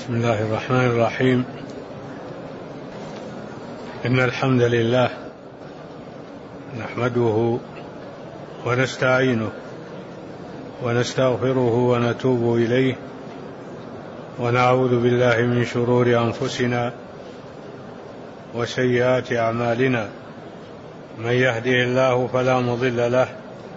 بسم الله الرحمن الرحيم. إن الحمد لله نحمده ونستعينه ونستغفره ونتوب إليه ونعوذ بالله من شرور أنفسنا وسيئات أعمالنا. من يهده الله فلا مضل له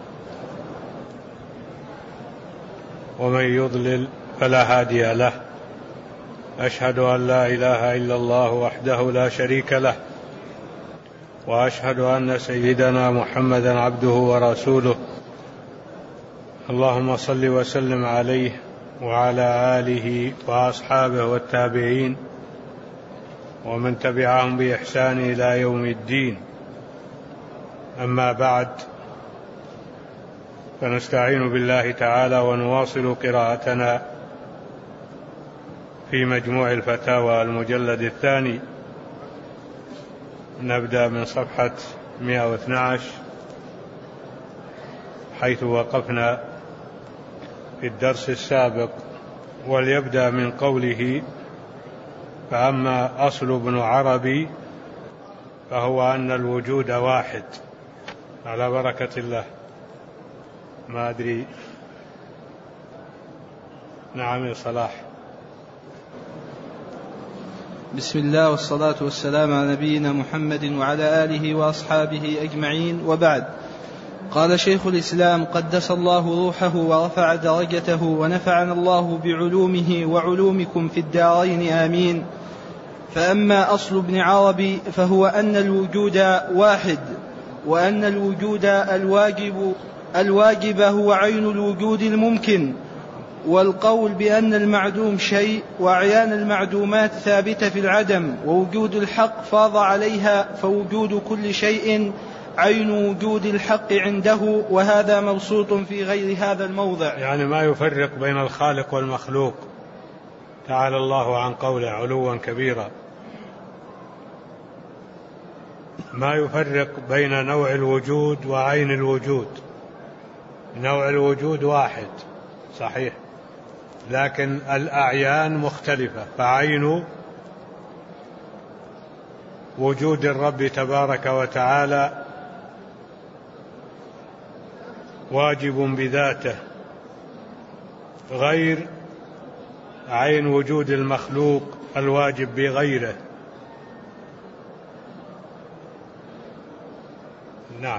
ومن يضلل فلا هادي له. أشهد أن لا إله إلا الله وحده لا شريك له، وأشهد أن سيدنا محمدا عبده ورسوله. اللهم صل وسلم عليه وعلى آله وأصحابه والتابعين ومن تبعهم بإحسان إلى يوم الدين. أما بعد، فنستعين بالله تعالى ونواصل قراءتنا في مجموع الفتاوى المجلد الثاني. نبدأ من صفحة 112 حيث وقفنا في الدرس السابق، وليبدأ من قوله: فأما أصل ابن عربي فهو أن الوجود واحد. على بركة الله. ما أدري. نعم يا صلاح. بسم الله والصلاة والسلام على نبينا محمد وعلى آله وأصحابه أجمعين، وبعد. قال شيخ الإسلام قدس الله روحه ورفع درجته ونفعنا الله بعلومه وعلومكم في الدارين آمين. فأما أصل ابن عربي فهو أن الوجود واحد، وأن الوجود الواجب هو عين الوجود الممكن، والقول بأن المعدوم شيء وأعيان المعدومات ثابتة في العدم، ووجود الحق فاض عليها، فوجود كل شيء عين وجود الحق عنده، وهذا مبسوط في غير هذا الموضع. يعني ما يفرق بين الخالق والمخلوق، تعالى الله عن قوله علوا كبيرا. ما يفرق بين نوع الوجود وعين الوجود. نوع الوجود واحد صحيح، لكن الأعيان مختلفة. فعين وجود الرب تبارك وتعالى واجب بذاته، غير عين وجود المخلوق الواجب بغيره. نعم.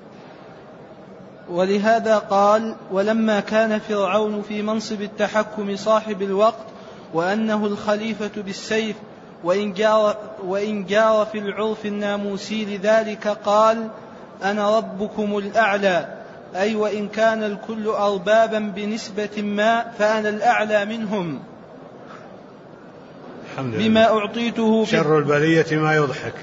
ولهذا قال: ولما كان فرعون في منصب التحكم صاحب الوقت، وأنه الخليفة بالسيف، وإن جار في العرف الناموسي لذلك، قال: أنا ربكم الأعلى، أي وإن كان الكل أربابا بنسبة ما فأنا الأعلى منهم. بما أعطيته شر البلية ما يضحك.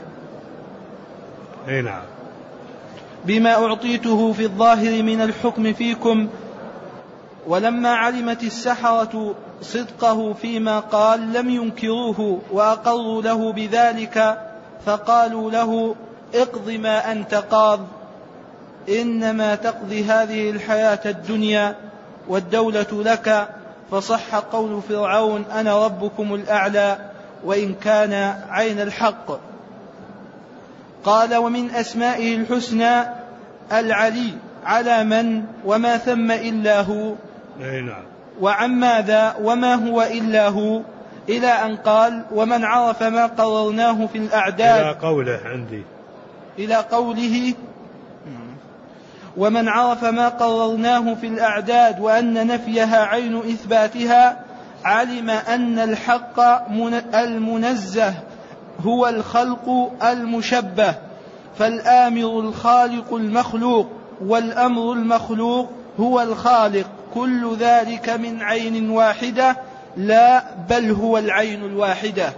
نعم. بما أعطيته في الظاهر من الحكم فيكم. ولما علمت السحرة صدقه فيما قال لم ينكروه وأقروا له بذلك، فقالوا له: اقض ما أنت قاض، إنما تقضي هذه الحياة الدنيا والدولة لك. فصح قول فرعون: أنا ربكم الأعلى، وإن كان عين الحق. قال: ومن أسمائه الحسنى العلي، على من وما ثم إلا هو، وعن ماذا وما هو إلا هو، إلى أن قال: ومن عرف ما قررناه في الأعداد، إلى قوله عندي، إلى قوله: ومن عرف ما قررناه في الأعداد وأن نفيها عين إثباتها، علم أن الحق المنزه هو الخلق المشبه، فالآمر الخالق المخلوق، والأمر المخلوق هو الخالق، كل ذلك من عين واحدة، لا بل هو العين الواحدة.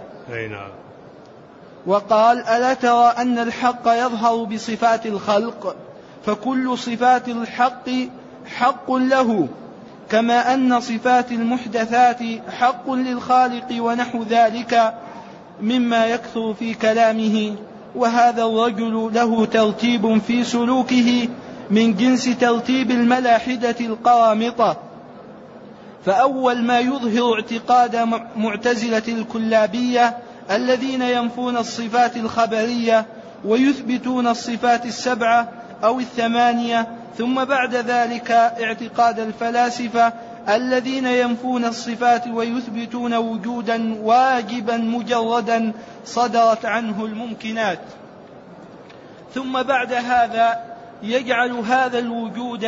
وقال: ألا ترى أن الحق يظهر بصفات الخلق، فكل صفات الحق حق له، كما أن صفات المحدثات حق للخالق، ونحو ذلك مما يكثر في كلامه. وهذا الرجل له ترتيب في سلوكه من جنس ترتيب الملاحدة القرامطة، فأول ما يظهر اعتقاد معتزلة الكلابية الذين ينفون الصفات الخبرية ويثبتون الصفات السبعة أو الثمانية، ثم بعد ذلك اعتقاد الفلاسفة الذين ينفون الصفات ويثبتون وجودا واجبا مجردا صدرت عنه الممكنات، ثم بعد هذا يجعل هذا الوجود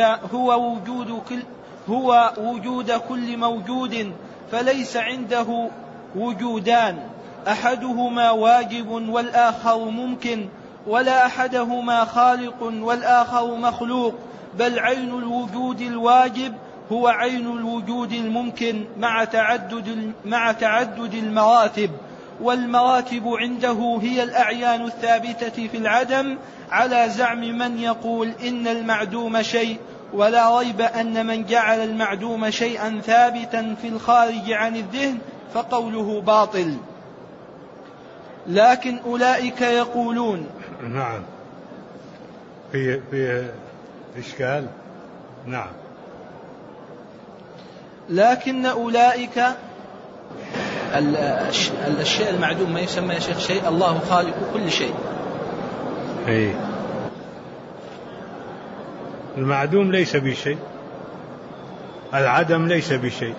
هو وجود كل موجود، فليس عنده وجودان أحدهما واجب والآخر ممكن، ولا أحدهما خالق والآخر مخلوق، بل عين الوجود الواجب هو عين الوجود الممكن مع تعدد المراتب، والمراتب عنده هي الأعيان الثابتة في العدم، على زعم من يقول إن المعدوم شيء، ولا ريب أن من جعل المعدوم شيئا ثابتا في الخارج عن الذهن فقوله باطل. لكن أولئك يقولون نعم في إشكال. نعم. لكن أولئك الشيء المعدوم ما يسمى يا شيخ شيء، الله خالق كل شيء. أي المعدوم ليس بشيء، العدم ليس بشيء،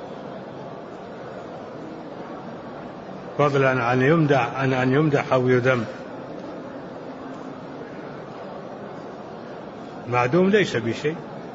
فضلا عن أن يمدح أو يذم. المعدوم ليس بشيء.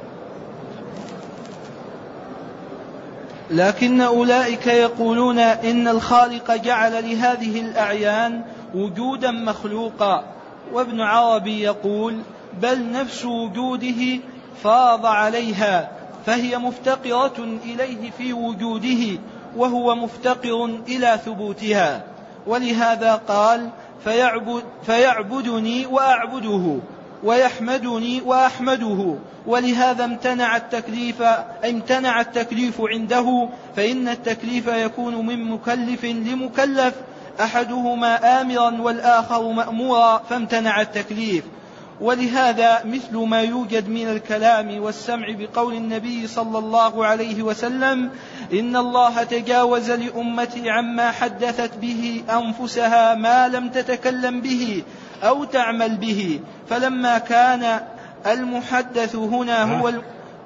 لكن أولئك يقولون إن الخالق جعل لهذه الأعيان وجودا مخلوقا، وابن عربي يقول بل نفس وجوده فاض عليها، فهي مفتقرة إليه في وجوده وهو مفتقر إلى ثبوتها، ولهذا قال فيعبدني وأعبده ويحمدني وأحمده، ولهذا امتنع التكليف عنده، فإن التكليف يكون من مكلف لمكلف، أحدهما آمرا والآخر مأمورا، فامتنع التكليف. ولهذا مثل ما يوجد من الكلام والسمع بقول النبي صلى الله عليه وسلم إن الله تجاوز لأمتي عما حدثت به أنفسها ما لم تتكلم به أو تعمل به، فلما كان المحدث هنا هو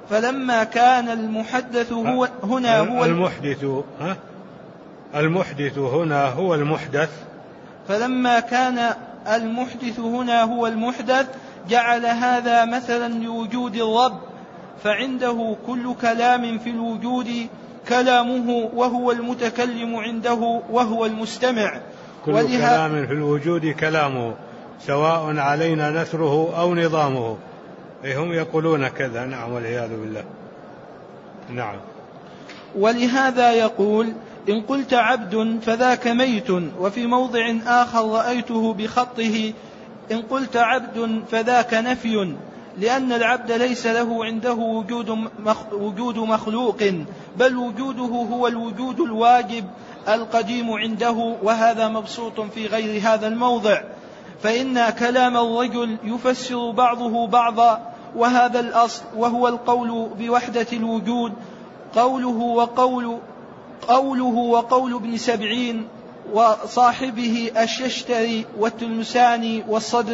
المحدث فلما كان المحدث هنا هو المحدث جعل هذا مثلا لوجود الرب، فعنده كل كلام في الوجود كلامه، وهو المتكلم عنده وهو المستمع. كل كلام في الوجود كلامه سواء علينا نثره أو نظامه. هم يقولون كذا. نعم والعياذ بالله. نعم. ولهذا يقول إن قلت عبد فذاك ميت، وفي موضع آخر رأيته بخطه إن قلت عبد فذاك نفي، لأن العبد ليس له عنده وجود مخلوق، بل وجوده هو الوجود الواجب القديم عنده، وهذا مبسوط في غير هذا الموضع. فإن كلام الرجل يفسر بعضه بعضا، وهذا الأصل، وهو القول بوحدة الوجود، قوله وقول ابن سبعين وصاحبه الششتري والتلمساني والصدر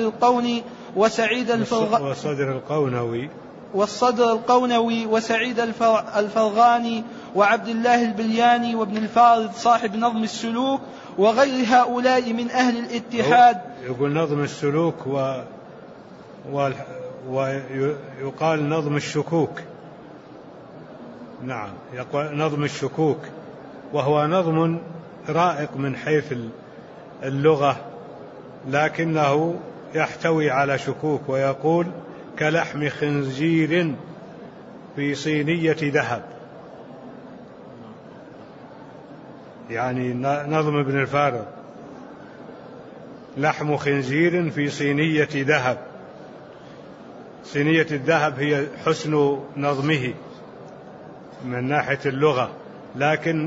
القونوي وسعيد الفرغاني وعبد الله البلياني وابن الفارض صاحب نظم السلوك وغير هؤلاء من أهل الاتحاد. يقول نظم السلوك ويقال نظم الشكوك. نعم، يقول نظم الشكوك، وهو نظم رائق من حيث اللغة، لكنه يحتوي على شكوك، ويقول كلحم خنزير في صينية ذهب. يعني نظم ابن الفارض لحم خنزير في صينية ذهب. صينية الذهب هي حسن نظمه من ناحية اللغة، لكن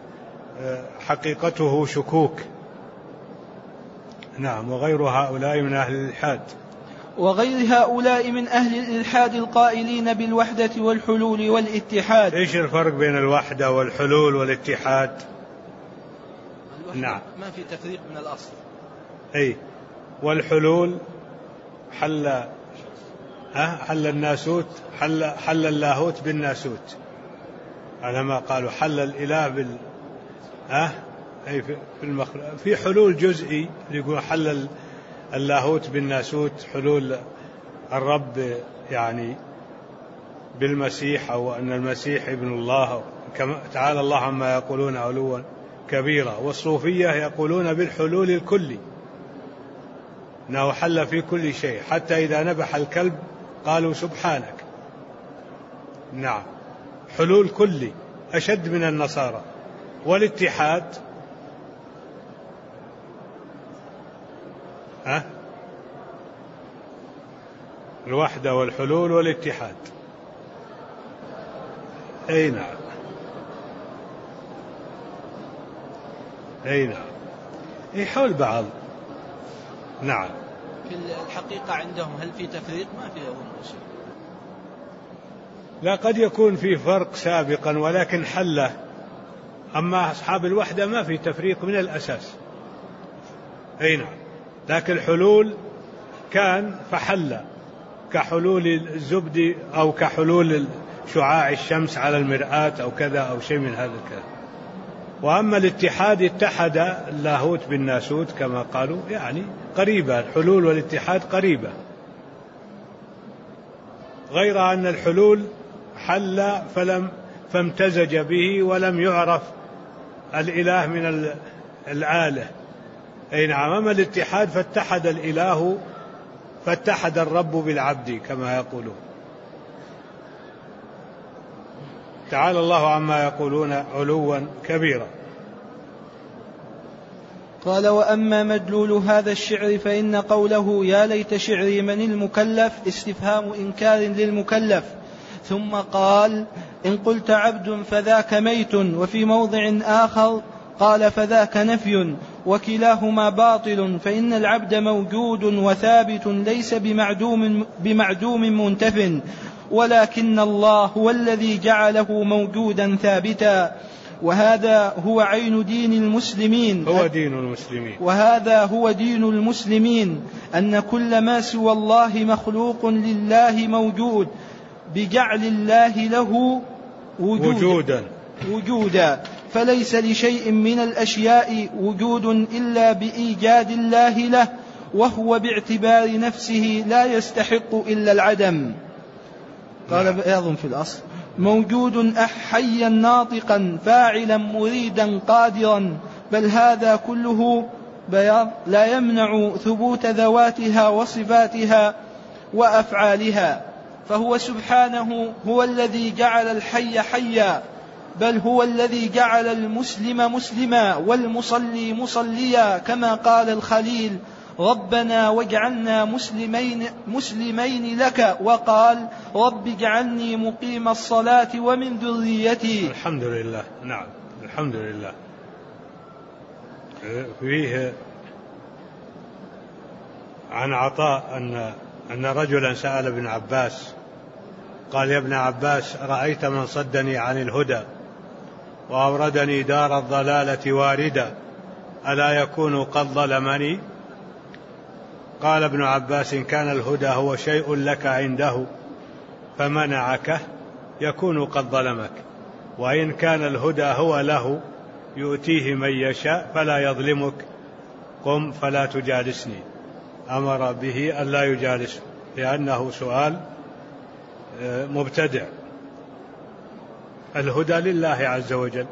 حقيقته شكوك. نعم، وغير هؤلاء من أهل الإلحاد. وغير هؤلاء من أهل الإلحاد القائلين بالوحدة والحلول والاتحاد. إيش الفرق بين الوحدة والحلول والاتحاد؟ نعم، ما في تفريق من الأصل. أي، والحلول حل الناسوت، حل اللاهوت بالناسوت، على ما قالوا حل الإله أي في حلول جزئي يقول حل اللاهوت بالناسوت، حلول الرب يعني بالمسيح، أو أن المسيح ابن الله، تعالى الله عما يقولون علوا كبيرا. والصوفية يقولون بالحلول الكلي، أنه حل في كل شيء، حتى إذا نبح الكلب قالوا سبحانك. نعم، حلول كلي أشد من النصارى. والاتحاد الوحدة والحلول والاتحاد. أي نعم، أي نعم، أي حول بعض. نعم. في الحقيقة عندهم هل في تفريق؟ ما في أظن. لا، قد يكون في فرق سابقا ولكن حله. أما أصحاب الوحدة ما في تفريق من الأساس. أي نعم، لكن الحلول كان فحل، كحلول الزبد أو كحلول شعاع الشمس على المرآة أو كذا أو شيء من هذا الكلام. وأما الاتحاد اتحد اللاهوت بالناسوت كما قالوا، يعني قريبة، الحلول والاتحاد قريبة، غير أن الحلول حل فامتزج به ولم يعرف الإله من الآلة. أي نعم. أما الاتحاد فاتحد الإله، فاتحد الرب بالعبد كما يقولون. تعالى الله عما يقولون علوا كبيرا. قال: وأما مدلول هذا الشعر فإن قوله يا ليت شعري من المكلف استفهام إنكار للمكلف. ثم قال: إن قلت عبد فذاك ميت. وفي موضع آخر قال: فذاك نفي. وكلاهما باطل، فإن العبد موجود وثابت ليس بمعدوم منتف، ولكن الله هو الذي جعله موجودا ثابتا. وهذا هو عين دين المسلمين، وهذا هو دين المسلمين، أن كل ما سوى الله مخلوق لله موجود بجعل الله له وجودا، فليس لشيء من الأشياء وجود إلا بإيجاد الله له، وهو باعتبار نفسه لا يستحق إلا العدم. قال أيضا في الأصل: موجود حيا ناطقا فاعلا مريدا قادرا، بل هذا كله بياض لا يمنع ثبوت ذواتها وصفاتها وأفعالها، فهو سبحانه هو الذي جعل الحي حيا، بل هو الذي جعل المسلم مسلما والمصلي مصليا، كما قال الخليل: ربنا واجعلنا مسلمين لك، وقال: رب اجعلني مقيم الصلاة ومن ذريتي. الحمد لله. نعم، الحمد لله. فيه عن عطاء أن رجلا سأل ابن عباس قال: يا ابن عباس، رأيت من صدني عن الهدى وأوردني دار الضلالة واردا، ألا يكون قد ظلمني؟ قال ابن عباس: إن كان الهدى هو شيء لك عنده فمنعك يكون قد ظلمك، وإن كان الهدى هو له يؤتيه من يشاء فلا يظلمك، قم فلا تجالسني. أمر به ألا يجالسه لأنه سؤال مبتدع. الهدى لله عز وجل،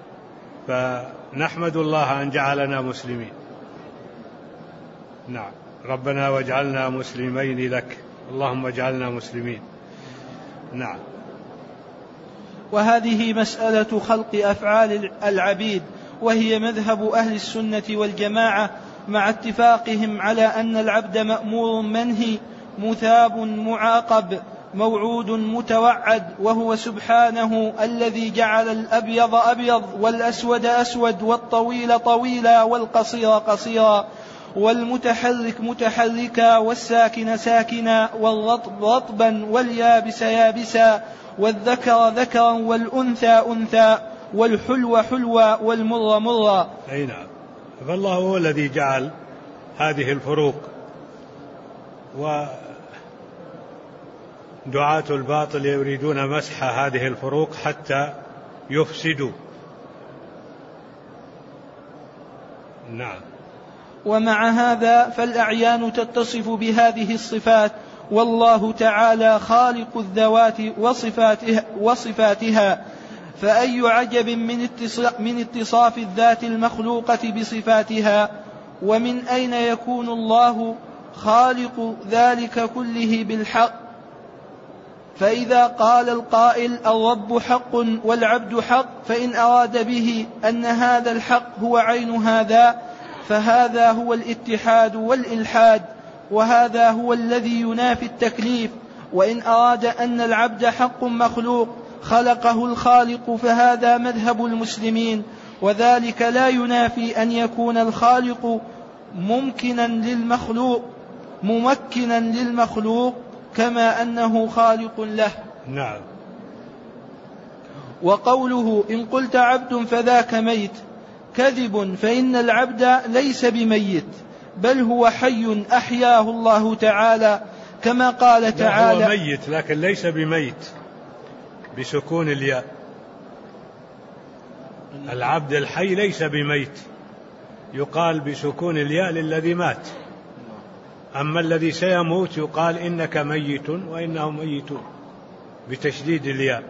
فنحمد الله أن جعلنا مسلمين. نعم، ربنا واجعلنا مسلمين لك، اللهم اجعلنا مسلمين. نعم. وهذه مسألة خلق أفعال العبيد، وهي مذهب أهل السنة والجماعة، مع اتفاقهم على أن العبد مأمور منهي، مثاب معاقب، موعود متوعد، وهو سبحانه الذي جعل الأبيض أبيض والأسود أسود والطويل طويلا والقصير قصيرا، والمتحرك متحركا، والساكن ساكنا، والرطب رطبا، واليابس يابسا، والذكر ذكرا، والأنثى أنثى، والحلو حلوا، والمر مرا. أي نعم. فالله هو الذي جعل هذه الفروق، ودعاة الباطل يريدون مسح هذه الفروق حتى يفسدوا. نعم. ومع هذا فالأعيان تتصف بهذه الصفات، والله تعالى خالق الذوات وصفاتها، فأي عجب من اتصاف الذات المخلوقة بصفاتها. ومن أين يكون الله خالق ذلك كله بالحق؟ فإذا قال القائل الرب حق والعبد حق، فإن أراد به أن هذا الحق هو عين هذا، فهذا هو الاتحاد والإلحاد، وهذا هو الذي ينافي التكليف. وإن أراد أن العبد حق مخلوق خلقه الخالق، فهذا مذهب المسلمين، وذلك لا ينافي أن يكون الخالق ممكنا للمخلوق كما أنه خالق له. نعم. وقوله إن قلت عبد فذاك ميت كذب، فإن العبد ليس بميت، بل هو حي أحياه الله تعالى، كما قال تعالى هو ميت لكن ليس بميت بسكون الياء. العبد الحي ليس بميت، يقال بسكون الياء للذي مات. أما الذي سيموت يقال إنك ميت وإنهم ميتون بتشديد الياء.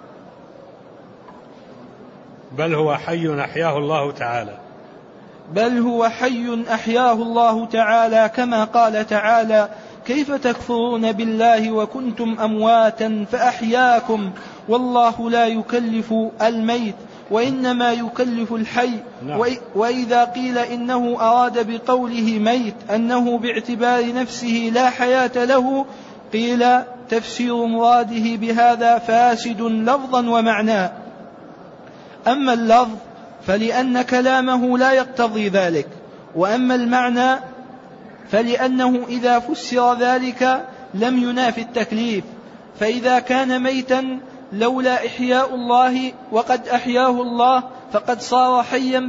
بل هو حي أحياه الله تعالى، بل هو حي أحياه الله تعالى، كما قال تعالى كيف تكفرون بالله وكنتم أمواتا فأحياكم، والله لا يكلف الميت وإنما يكلف الحي. نعم. وإذا قيل إنه أراد بقوله ميت أنه باعتبار نفسه لا حياة له، قيل تفسير مراده بهذا فاسد لفظا ومعنى. أما اللفظ فلأن كلامه لا يقتضي ذلك، وأما المعنى فلأنه إذا فسر ذلك لم ينافي التكليف. فإذا كان ميتا لولا إحياء الله وقد أحياه الله، فقد صار حيا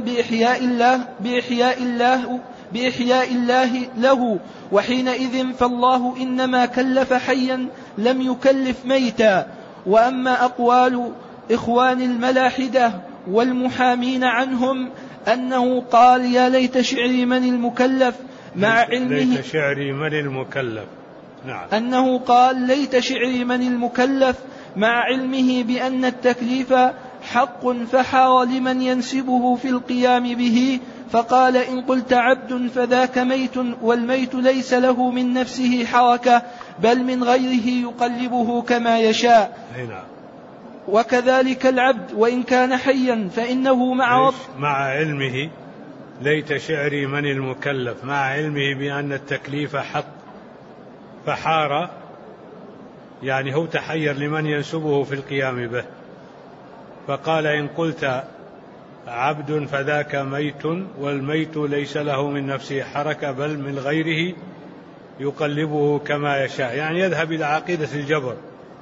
بإحياء الله له، وحينئذ فالله إنما كلف حيا لم يكلف ميتا. وأما أقوال إخوان الملاحدة والمحامين عنهم أنه قال يا ليت شعري من المكلف مع علمه، ليت شعري من المكلف. نعم. أنه قال ليت شعري من المكلف مع علمه بأن التكليف حق، فحار لمن ينسبه في القيام به، فقال إن قلت عبد فذاك ميت، والميت ليس له من نفسه حركة بل من غيره يقلبه كما يشاء. هنا. وكذلك العبد وإن كان حيا فإنه مع علمه ليت شعري من المكلف، مع علمه بأن التكليف حق، فحار يعني هو تحير لمن ينسبه في القيام به، فقال إن قلت عبد فذاك ميت، والميت ليس له من نفسه حركة بل من غيره يقلبه كما يشاء، يعني يذهب إلى عقيدة الجبر.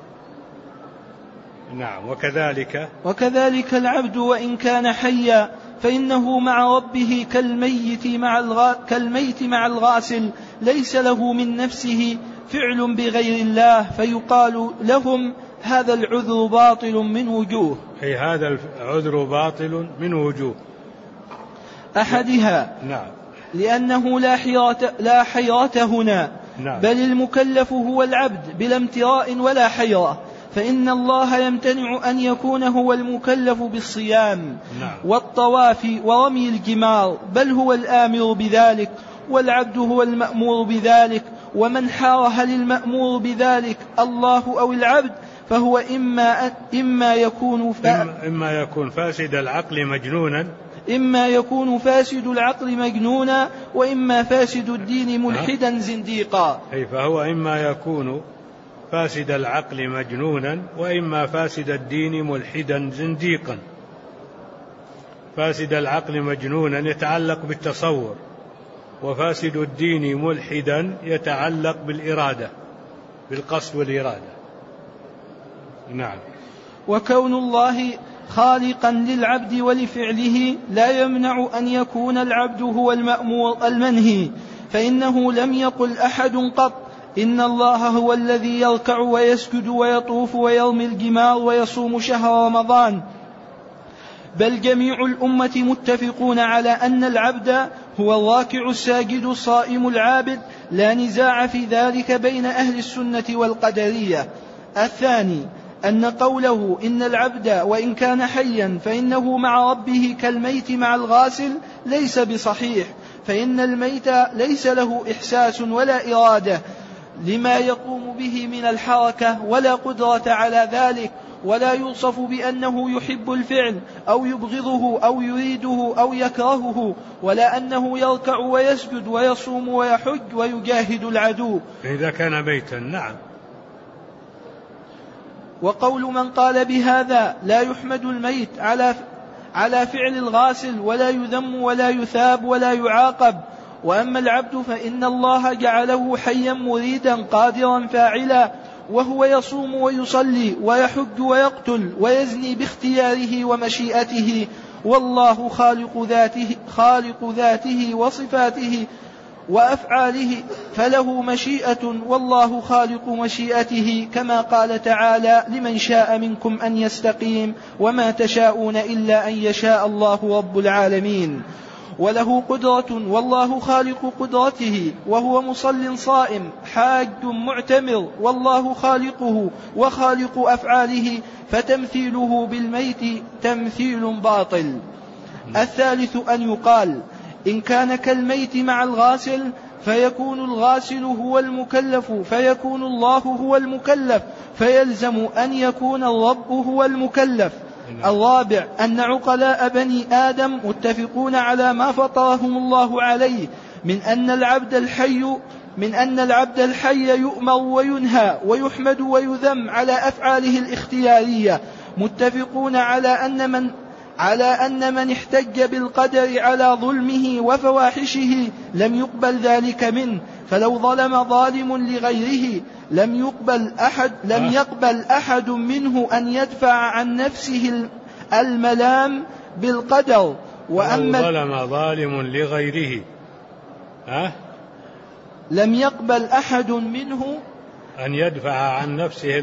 نعم. وكذلك العبد وإن كان حيا فإنه مع ربه كالميت مع الغاسل، ليس له من نفسه فعل بغير الله، فيقال لهم هذا العذر باطل من وجوه. أي هذا العذر باطل من وجوه. أحدها نعم. لأنه لا حيرة هنا. نعم. بل المكلف هو العبد بلا امتراء ولا حيرة، فإن الله يمتنع أن يكون هو المكلف بالصيام. نعم. والطواف ورمي الجمار، بل هو الآمر بذلك، والعبد هو المأمور بذلك. ومن حار هل المأمور بذلك الله أو العبد، فهو إما يكون فاسد العقل مجنونا، إما يكون فاسد العقل مجنونا، وإما فاسد الدين ملحدا زنديقا. أي فهو إما يكون فاسد العقل مجنونا، وإما فاسد الدين ملحدا زنديقا. فاسد العقل مجنونا يتعلق بالتصور، وفاسد الدين ملحدا يتعلق بالإرادة، بالقصد والإرادة. نعم. وكون الله خالقا للعبد ولفعله لا يمنع أن يكون العبد هو المأمور المنهي، فإنه لم يقل أحد قط إن الله هو الذي يركع ويسجد ويطوف ويرمي الجمار ويصوم شهر رمضان، بل جميع الأمة متفقون على أن العبد هو الراكع الساجد الصائم العابد، لا نزاع في ذلك بين أهل السنة والقدرية. الثاني أن قوله إن العبد وإن كان حيا فإنه مع ربه كالميت مع الغاسل ليس بصحيح، فإن الميت ليس له إحساس ولا إرادة لما يقوم به من الحركة ولا قدرة على ذلك، ولا يوصف بأنه يحب الفعل أو يبغضه أو يريده أو يكرهه، ولا أنه يركع ويسجد ويصوم ويحج ويجاهد العدو إذا كان ميتا. نعم. وقول من قال بهذا لا يحمد الميت على فعل الغاسل ولا يذم ولا يثاب ولا يعاقب. وأما العبد فإن الله جعله حيا مريدا قادرا فاعلا، وهو يصوم ويصلي ويحج ويقتل ويزني باختياره ومشيئته، والله خالق ذاته وصفاته وأفعاله، فله مشيئة والله خالق مشيئته، كما قال تعالى لمن شاء منكم أن يستقيم وما تشاءون إلا أن يشاء الله رب العالمين. وله قدرة والله خالق قدرته، وهو مصل صائم حاج معتمر والله خالقه وخالق أفعاله، فتمثيله بالميت تمثيل باطل. الثالث أن يقال إن كان كالميت مع الغاسل فيكون الغاسل هو المكلف، فيكون الله هو المكلف، فيلزم أن يكون الرب هو المكلف. الرابع أن عقلاء بني آدم متفقون على ما فطرهم الله عليه من أن العبد الحي يؤمر وينهى ويحمد ويذم على أفعاله الاختيارية، متفقون على أن من احتج بالقدر على ظلمه وفواحشه لم يقبل ذلك منه، فلو ظلم ظالم لغيره لم يقبل أحد منه أن يدفع عن نفسه الملام بالقدر. وأما ظلم ظالم لغيره لم يقبل أحد منه أن يدفع عن نفسه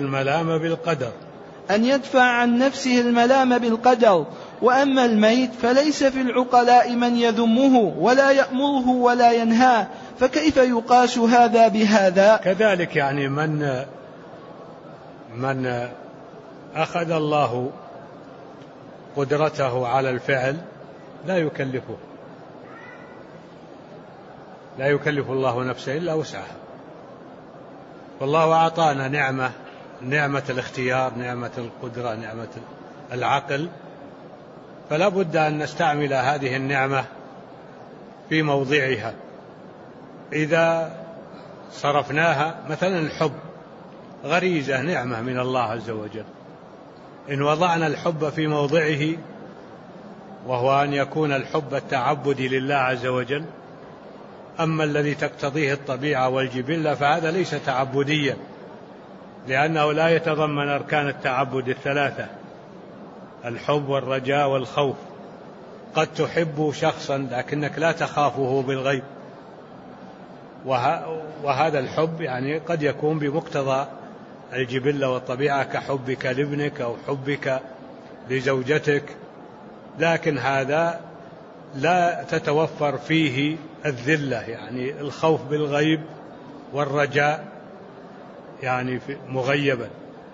الملام بالقدر. وأما الميت فليس في العقلاء من يذمه ولا يأمره ولا ينهاه، فكيف يقاس هذا بهذا؟ كذلك يعني من أخذ الله قدرته على الفعل لا يكلف الله نفسه إلا وسعها، والله أعطانا نعمة الاختيار، نعمة القدرة، نعمة العقل، فلا بد أن نستعمل هذه النعمة في موضعها. إذا صرفناها مثلا الحب غريزة نعمة من الله عز وجل، إن وضعنا الحب في موضعه وهو أن يكون الحب التعبدي لله عز وجل، أما الذي تقتضيه الطبيعة والجبلة فهذا ليس تعبديا، لأنه لا يتضمن أركان التعبد الثلاثة: الحب والرجاء والخوف. قد تحب شخصا لكنك لا تخافه بالغيب، وهذا الحب يعني قد يكون بمقتضى الجبلة والطبيعة كحبك لابنك أو حبك لزوجتك، لكن هذا لا تتوفر فيه الذلة، يعني الخوف بالغيب والرجاء يعني مغيبا،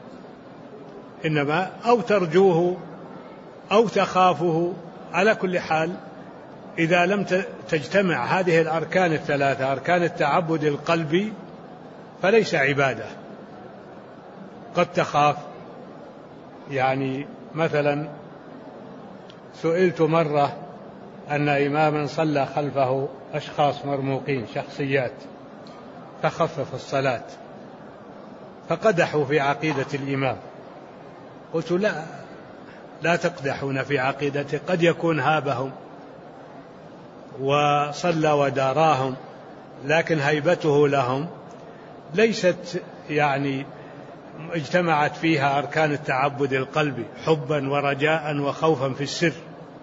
إنما أو ترجوه أو تخافه. على كل حال إذا لم تجتمع هذه الأركان الثلاثة، أركان التعبد القلبي، فليس عبادة. قد تخاف، يعني مثلا سئلت مرة أن إماما صلى خلفه أشخاص مرموقين، شخصيات، فخفف الصلاة فقدحوا في عقيدة الإمام. قلت لا تقدحون في عقيدته، قد يكون هابهم، وصلى وداراهم، لكن هيبته لهم ليست يعني اجتمعت فيها أركان التعبد القلبي حبا ورجاء وخوفا في السر.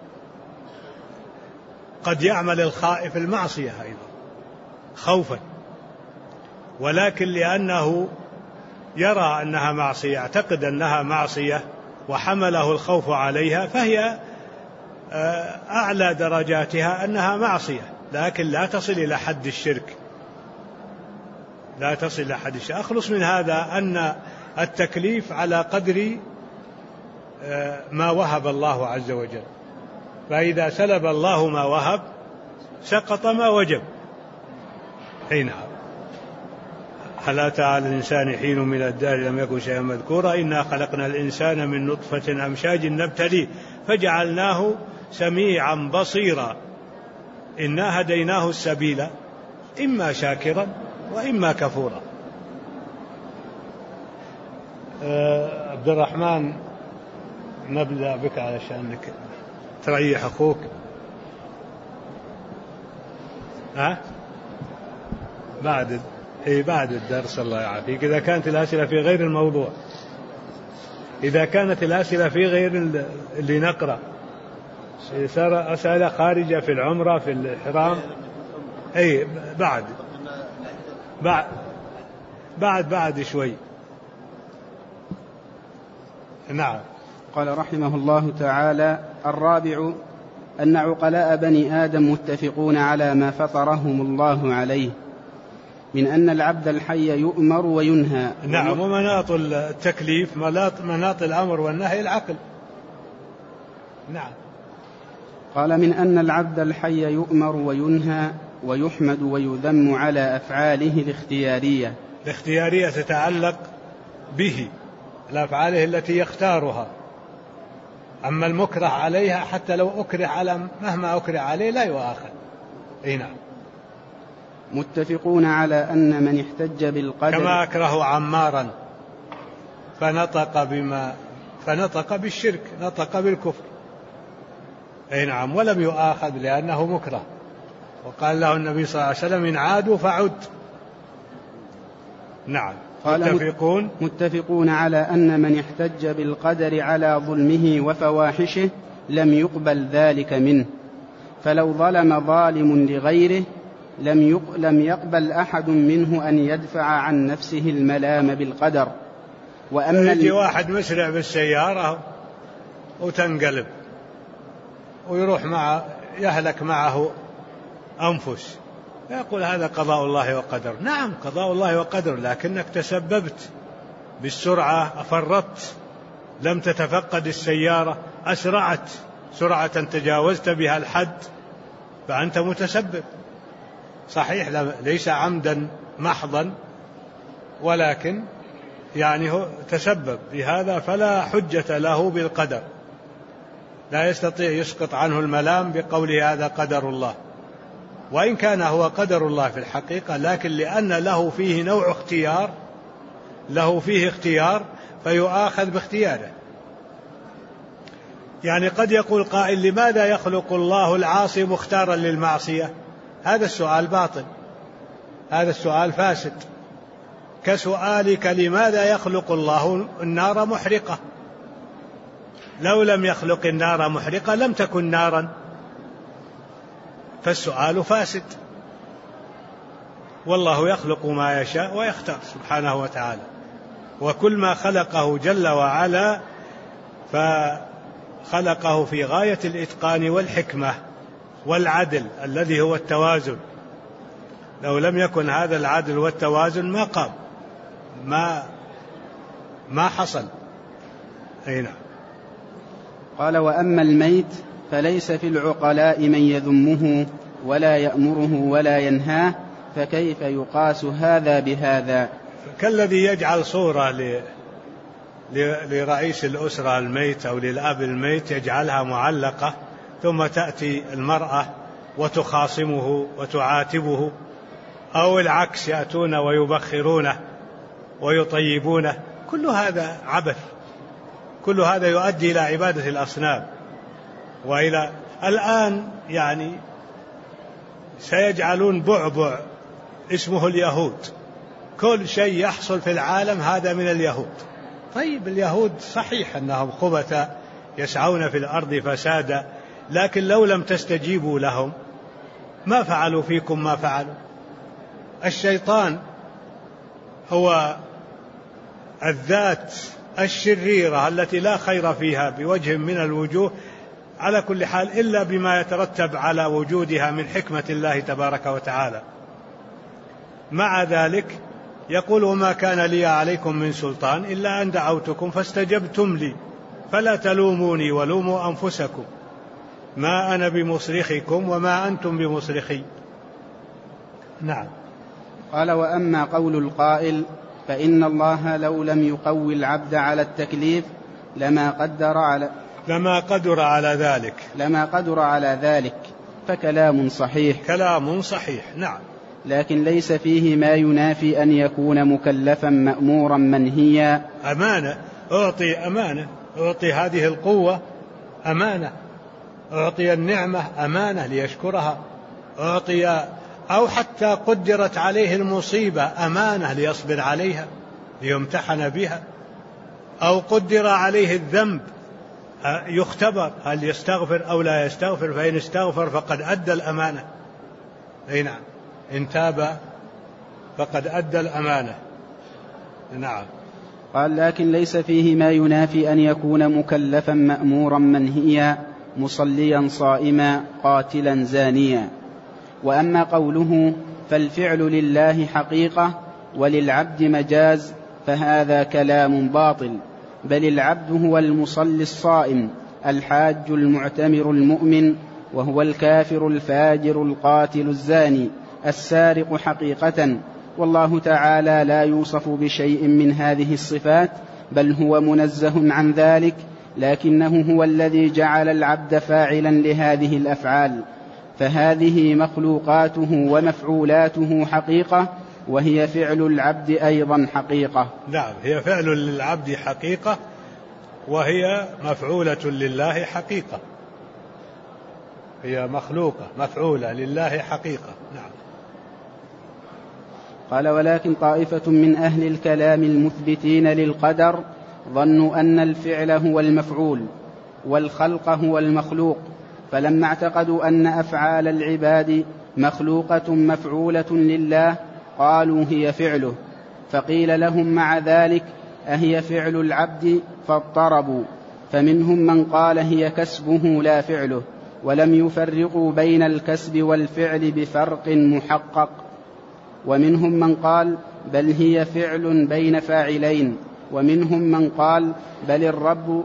قد يعمل الخائف المعصية أيضا خوفا، ولكن لأنه يرى أنها معصية، يعتقد أنها معصية وحمله الخوف عليها، فهي أعلى درجاتها أنها معصية، لكن لا تصل إلى حد الشرك، لا تصل إلى حد الشرك. أخلص من هذا أن التكليف على قدر ما وهب الله عز وجل، فإذا سلب الله ما وهب سقط ما وجب. حين هل أتى على الإنسان حين من الدهر لم يكن شيئا مذكورا إنا خلقنا الإنسان من نطفة أمشاج نبتليه فجعلناه سميعا بصيرا إنا هديناه السبيل إما شاكرا وإما كفورا. عبد الرحمن، نبدأ بك علشان تريح أخوك. بعد الدرس الله يعافيك، إذا كانت الأسئلة في غير الموضوع، إذا كانت الأسئلة في غير اللي نقرأ، صار أسئلة خارجة في العمرة في الإحرام، أي بعد شوي. نعم. قال رحمه الله تعالى: الرابع أن عقلاء بني آدم متفقون على ما فطرهم الله عليه من أن العبد الحي يؤمر وينهى. نعم. ومناط التكليف مناط الأمر والنهي العقل. نعم. قال: من أن العبد الحي يؤمر وينهى ويحمد ويذم على أفعاله الاختيارية. الاختيارية تتعلق به، الأفعاله التي يختارها، أما المكره عليها حتى لو أكره على مهما أكره عليه لا يؤاخذ. نعم. متفقون على أن من احتج بالقدر، كما أكره عمارا فنطق بالشرك، نطق بالكفر. نعم. ولم يؤاخذ لأنه مكره، وقال له النبي صلى الله عليه وسلم: إن عادوا فعد. نعم. متفقون على أن من احتج بالقدر على ظلمه وفواحشه لم يقبل ذلك منه، فلو ظلم ظالم لغيره لم يقبل أحد منه أن يدفع عن نفسه الملام بالقدر. وأما يجي واحد مسرع بالسيارة وتنقلب ويروح يهلك معه أنفس، يقول هذا قضاء الله وقدر. نعم قضاء الله وقدر، لكنك تسببت بالسرعة، أفرطت، لم تتفقد السيارة، أسرعت سرعة تجاوزت بها الحد، فأنت متسبب. صحيح ليس عمدا محضا، ولكن يعني هو تسبب بهذا، فلا حجة له بالقدر، لا يستطيع يسقط عنه الملام بقوله هذا قدر الله، وإن كان هو قدر الله في الحقيقة، لكن لأن له فيه نوع اختيار، له فيه اختيار فيؤاخذ باختياره. يعني قد يقول قائل: لماذا يخلق الله العاصي مختارا للمعصية؟ هذا السؤال باطل، هذا السؤال فاسد، كسؤالك لماذا يخلق الله النار محرقة؟ لو لم يخلق النار محرقة لم تكن نارا، فالسؤال فاسد. والله يخلق ما يشاء ويختار سبحانه وتعالى، وكل ما خلقه جل وعلا فخلقه في غاية الإتقان والحكمة والعدل الذي هو التوازن. لو لم يكن هذا العدل والتوازن ما قام، ما حصل. أي نعم. قال: وأما الميت فليس في العقلاء من يذمه ولا يأمره ولا ينهاه، فكيف يقاس هذا بهذا؟ كالذي يجعل صورة لرئيس الأسرة الميت أو للأب الميت، يجعلها معلقة، ثم تأتي المرأة وتخاصمه وتعاتبه، أو العكس، يأتون ويبخرونه ويطيبونه. كل هذا عبث، كل هذا يؤدي إلى عبادة الأصنام. وإلى الآن يعني سيجعلون بعبع اسمه اليهود، كل شيء يحصل في العالم هذا من اليهود. طيب اليهود صحيح أنهم خبثاء يسعون في الأرض فسادا، لكن لو لم تستجيبوا لهم ما فعلوا فيكم ما فعلوا. الشيطان هو الذات الشريرة التي لا خير فيها بوجه من الوجوه على كل حال إلا بما يترتب على وجودها من حكمة الله تبارك وتعالى. مع ذلك يقول: وما كان لي عليكم من سلطان إلا أن دعوتكم فاستجبتم لي فلا تلوموني ولوموا أنفسكم ما أنا بمصرخكم وما أنتم بمصرخي. نعم. قال: وأما قول القائل فإن الله لو لم يقوي العبد على التكليف لما قدر على ذلك فكلام صحيح. كلام صحيح. نعم. لكن ليس فيه ما ينافي أن يكون مكلفا مأمورا منهيا. أمانة، أعطي هذه القوة أمانة، أعطي النعمة أمانة ليشكرها، أعطي أو حتى قدرت عليه المصيبة أمانة ليصبر عليها ليمتحن بها، أو قدر عليه الذنب يختبر هل يستغفر أو لا يستغفر، فإن استغفر فقد أدى الأمانة. أي نعم، إن تاب فقد أدى الأمانة. نعم. قال: لكن ليس فيه ما ينافي أن يكون مكلفا مأمورا منهيا مصليا صائما قاتلا زانيا. وأما قوله فالفعل لله حقيقة وللعبد مجاز فهذا كلام باطل، بل العبد هو المصلي الصائم الحاج المعتمر المؤمن، وهو الكافر الفاجر القاتل الزاني السارق حقيقة. والله تعالى لا يوصف بشيء من هذه الصفات، بل هو منزه عن ذلك، لكنه هو الذي جعل العبد فاعلا لهذه الأفعال، فهذه مخلوقاته ومفعولاته حقيقة، وهي فعل العبد أيضا حقيقة. نعم، هي فعل للعبد حقيقة وهي مفعولة لله حقيقة، هي مخلوقة مفعولة لله حقيقة. نعم. قال: ولكن طائفة من أهل الكلام المثبتين للقدر ظنوا أن الفعل هو المفعول والخلق هو المخلوق، فلما اعتقدوا أن أفعال العباد مخلوقة مفعولة لله قالوا هي فعله، فقيل لهم مع ذلك أهي فعل العبد؟ فاضطربوا، فمنهم من قال هي كسبه لا فعله، ولم يفرقوا بين الكسب والفعل بفرق محقق، ومنهم من قال بل هي فعل بين فاعلين، ومنهم من قال بل الرب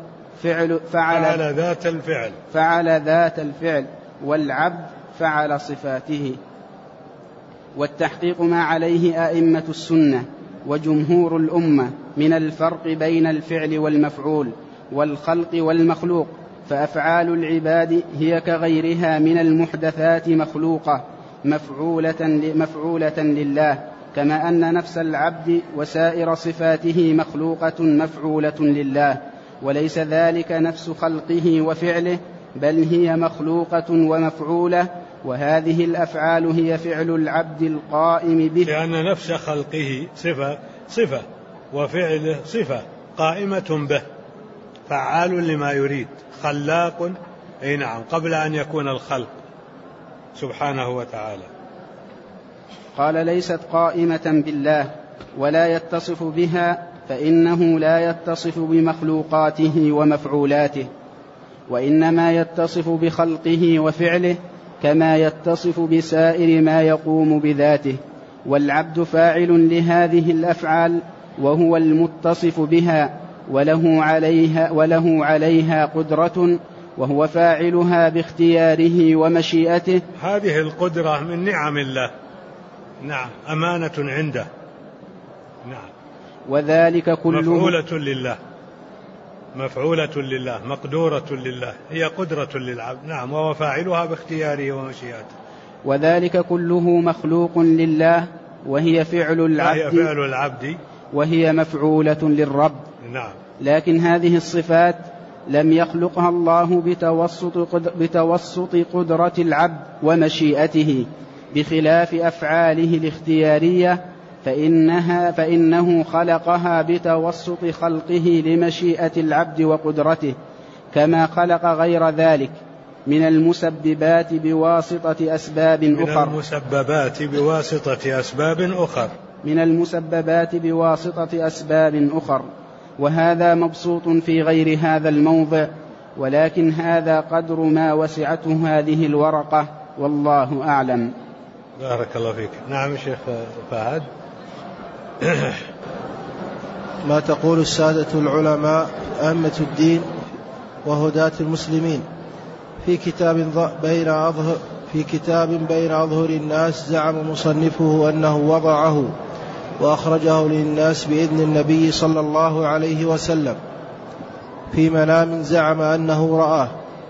فعل ذات الفعل والعبد فعل صفاته. والتحقيق ما عليه أئمة السنة وجمهور الأمة من الفرق بين الفعل والمفعول والخلق والمخلوق، فأفعال العباد هي كغيرها من المحدثات مخلوقة مفعولة لله، كما أن نفس العبد وسائر صفاته مخلوقة مفعولة لله، وليس ذلك نفس خلقه وفعله، بل هي مخلوقة ومفعولة، وهذه الأفعال هي فعل العبد القائم به، لأن نفس خلقه صفة وفعله صفة قائمة به، فعال لما يريد، خلاق. أي نعم، قبل أن يكون الخلق سبحانه وتعالى. قال: ليست قائمة بالله ولا يتصف بها، فإنه لا يتصف بمخلوقاته ومفعولاته، وإنما يتصف بخلقه وفعله كما يتصف بسائر ما يقوم بذاته، والعبد فاعل لهذه الأفعال وهو المتصف بها، وله عليها قدرة، وهو فاعلها باختياره ومشيئته. هذه القدرة من نعم الله. نعم، أمانة عنده. نعم. وذلك كله مفعولة لله مقدورة لله، هي قدرة للعبد. نعم، وهو فاعلها باختياره ومشيئته. وذلك كله مخلوق لله، وهي فعل العبد وهي مفعولة للرب. نعم. لكن هذه الصفات لم يخلقها الله بتوسط قدرة العبد ومشيئته، بخلاف أفعاله الاختيارية فإنه خلقها بتوسط خلقه لمشيئة العبد وقدرته، كما خلق غير ذلك من المسببات بواسطة أسباب أخر. وهذا مبسوط في غير هذا الموضع، ولكن هذا قدر ما وسعته هذه الورقة، والله أعلم. بارك الله فيك. نعم شيخ فهد. ما تقول السادة العلماء أئمة الدين وهداة المسلمين في كتاب بين أظهر الناس زعم مصنفه أنه وضعه وأخرجه للناس بإذن النبي صلى الله عليه وسلم في منام زعم أنه رآه،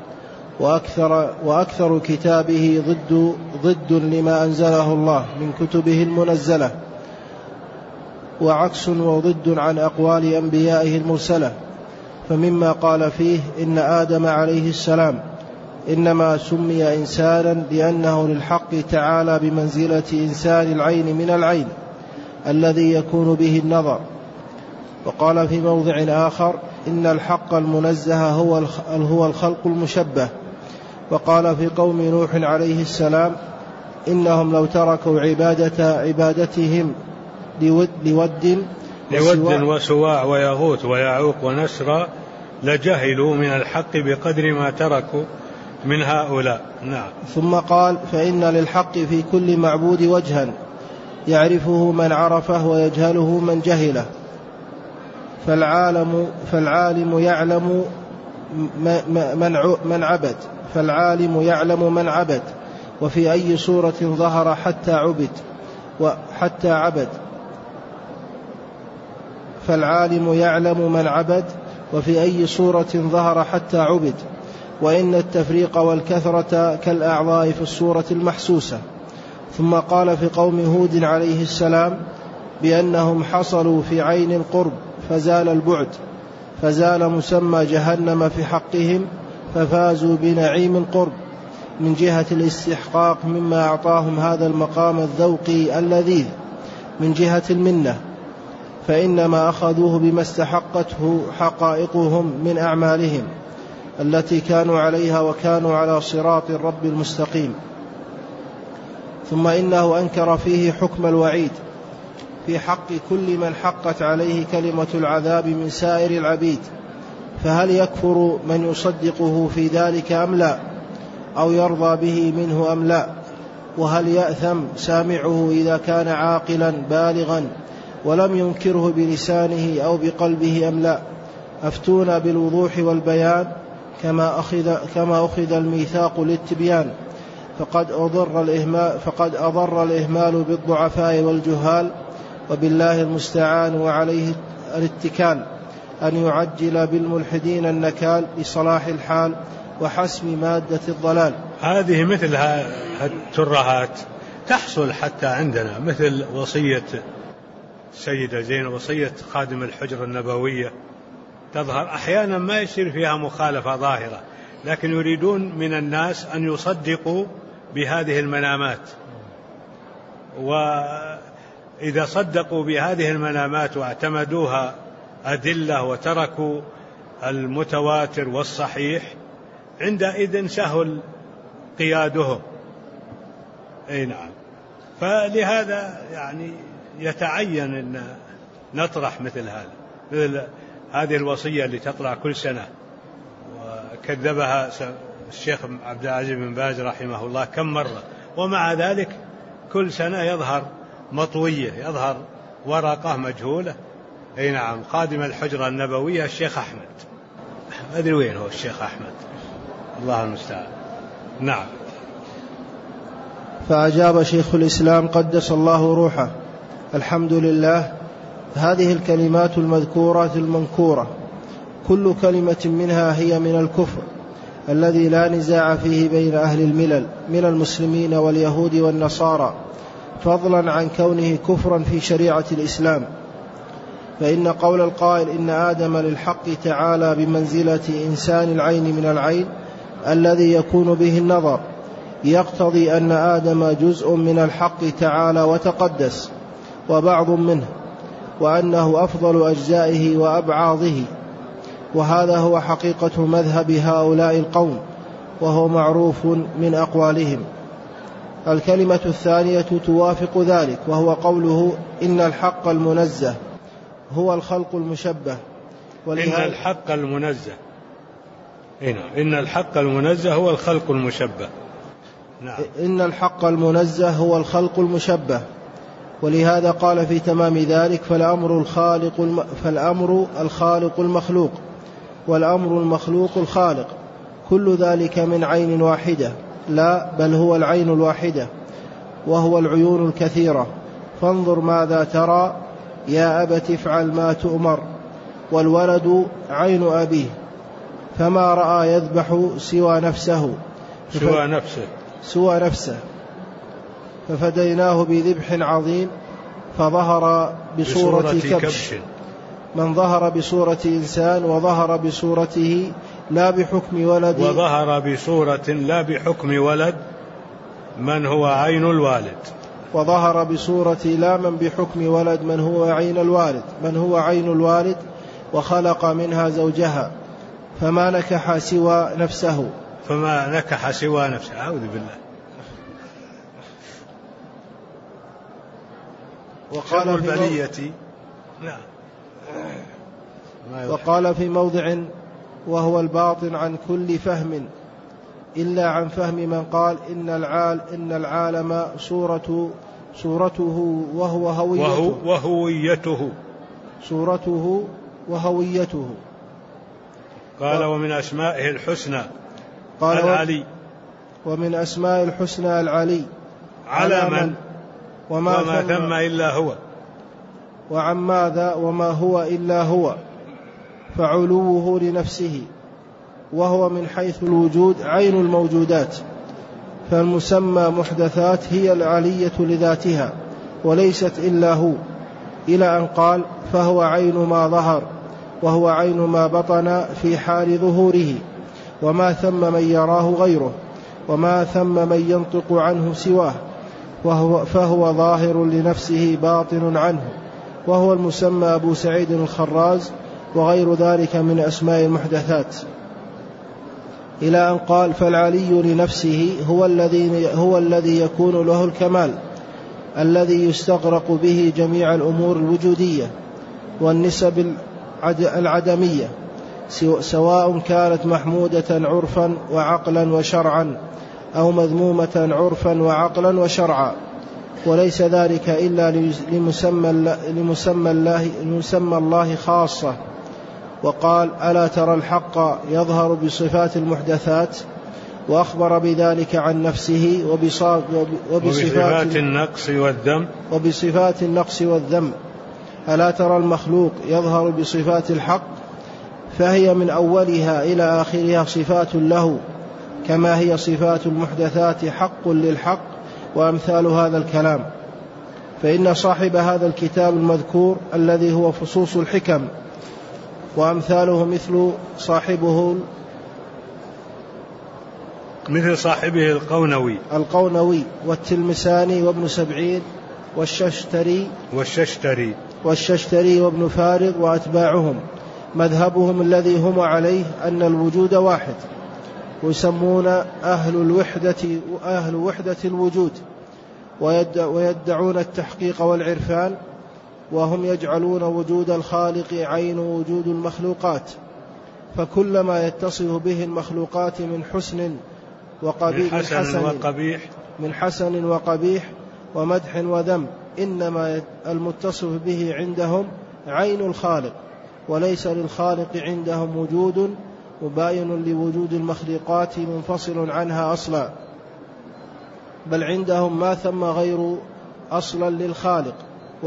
وأكثر كتابه ضد لما أنزله الله من كتبه المنزلة، وعكس وضد عن أقوال أنبيائه المرسلة. فمما قال فيه إن آدم عليه السلام إنما سمي إنسانا لأنه للحق تعالى بمنزلة إنسان العين من العين الذي يكون به النظر. وقال في موضع آخر إن الحق المنزه هو الخلق المشبه. وقال في قوم نوح عليه السلام إنهم لو تركوا عبادتهم لود وسواع ويغوث ويعوق ونسر لجهلوا من الحق بقدر ما تركوا من هؤلاء. نعم. ثم قال فإن للحق في كل معبود وجها يعرفه من عرفه ويجهله من جهله. فالعالم يعلم من عبد وفي أي صورة ظهر حتى عبد. فالعالم يعلم من عبد وفي أي صورة ظهر حتى عبد، وإن التفريق والكثرة كالأعضاء في الصورة المحسوسة. ثم قال في قوم هود عليه السلام بأنهم حصلوا في عين القرب فزال البعد، فزال مسمى جهنم في حقهم ففازوا بنعيم القرب من جهة الاستحقاق مما أعطاهم هذا المقام الذوقي اللذيذ من جهة المنة، فإنما أخذوه بما استحقته حقائقهم من أعمالهم التي كانوا عليها وكانوا على صراط الرب المستقيم. ثم إنه أنكر فيه حكم الوعيد في حق كل من حقت عليه كلمة العذاب من سائر العبيد، فهل يكفر من يصدقه في ذلك أم لا، أو يرضى به منه أم لا؟ وهل يأثم سامعه إذا كان عاقلا بالغا ولم ينكره بلسانه أو بقلبه أم لا؟ أفتونا بالوضوح والبيان كما أخذ الميثاق للتبيان، فقد أضر الإهمال بالضعفاء والجهال، وبالله المستعان وعليه الاتكال أن يعجل بالملحدين النكال لصلاح الحال وحسم مادة الضلال. هذه مثل الترهات تحصل حتى عندنا، مثل وصية السيدة زينب، وصية خادم الحجرة النبوية، تظهر أحيانا ما يصير فيها مخالفة ظاهرة، لكن يريدون من الناس أن يصدقوا بهذه المنامات، وإذا صدقوا بهذه المنامات واعتمدوها أدلة وتركوا المتواتر والصحيح عندئذ سهل قيادهم. أي نعم. فلهذا يعني يتعين أن نطرح مثل هذا، مثل هذه الوصية اللي تطلع كل سنة وكذبها الشيخ عبد العزيز بن باز رحمه الله كم مرة، ومع ذلك كل سنة يظهر مطوية، يظهر ورقة مجهولة. أي نعم. خادم الحجرة النبوية الشيخ أحمد، ما أدري وين هو الشيخ أحمد، الله المستعان. نعم. فأجاب شيخ الإسلام قدس الله روحه: الحمد لله. هذه الكلمات المذكورة المنكورة كل كلمة منها هي من الكفر الذي لا نزاع فيه بين أهل الملل من المسلمين واليهود والنصارى، فضلا عن كونه كفرا في شريعة الإسلام. فإن قول القائل إن آدم للحق تعالى بمنزلة إنسان العين من العين الذي يكون به النظر يقتضي أن آدم جزء من الحق تعالى وتقدس وبعض منه، وأنه أفضل أجزائه وأبعاضه، وهذا هو حقيقة مذهب هؤلاء القوم، وهو معروف من أقوالهم. الكلمة الثانية توافق ذلك، وهو قوله إن الحق المنزه هو الخلق المشبه. إن الحق المنزه، إن الحق المنزه هو الخلق المشبه. نعم. إن الحق المنزه هو الخلق المشبه، ولهذا قال في تمام ذلك فالأمر الخالق المخلوق، والأمر المخلوق الخالق، كل ذلك من عين واحدة، لا بل هو العين الواحدة، وهو العيون الكثيرة. فانظر ماذا ترى يا أبت افعل ما تؤمر، والولد عين أبيه، فما رأى يذبح سوى نفسه ففديناه بذبح عظيم، فظهر بصورة كبش. من ظهر بصورة إنسان وظهر بصورته لا بحكم ولد، وظهر بصورة لا بحكم ولد من هو عين الوالد، وظهر بصورة لا من بحكم ولد من هو عين الوالد، وخلق منها زوجها، فما نكح سوى نفسه. أعوذ بالله. وقال في موضع وهو الباطن عن كل فهم إلا عن فهم من قال إن العالم صورته وهويته. قال ومن أسمائه الحسنى العلي، ومن أسماء الحسنى العلي على من وما ثم إلا هو، وعن ماذا وما هو إلا هو، فعلوه لنفسه، وهو من حيث الوجود عين الموجودات، فالمسمى محدثات هي العلية لذاتها وليست إلا هو، إلى أن قال فهو عين ما ظهر، وهو عين ما بطن في حال ظهوره، وما ثم من يراه غيره، وما ثم من ينطق عنه سواه، فهو ظاهر لنفسه باطن عنه، وهو المسمى أبو سعيد الخراز، وغير ذلك من أسماء المحدثات، إلى أن قال فالعلي لنفسه هو الذي يكون له الكمال، الذي يستغرق به جميع الأمور الوجودية والنسب العدمية، سواء كانت محمودة عرفا وعقلا وشرعا، أو مذمومة عرفا وعقلا وشرعا، وليس ذلك إلا لمسمى الله خاصة. وقال ألا ترى الحق يظهر بصفات المحدثات، وأخبر بذلك عن نفسه وبصفات النقص والذم. ألا ترى المخلوق يظهر بصفات الحق، فهي من أولها إلى آخرها صفات له، كما هي صفات المحدثات حق للحق، وأمثال هذا الكلام. فإن صاحب هذا الكتاب المذكور الذي هو فصوص الحكم وأمثاله مثل صاحبه القونوي والتلمساني وابن سبعين والششتري وابن فارض وأتباعهم، مذهبهم الذي هم عليه أن الوجود واحد، ويسمون أهل وحدة الوجود، ويدعون التحقيق والعرفان، وهم يجعلون وجود الخالق عين وجود المخلوقات، فكل ما يتصف به المخلوقات من حسن وقبيح ومدح وذم، إنما المتصف به عندهم عين الخالق، وليس للخالق عندهم وجود مباين لوجود المخلوقات منفصل عنها أصلا، بل عندهم ما ثم غير أصلا للخالق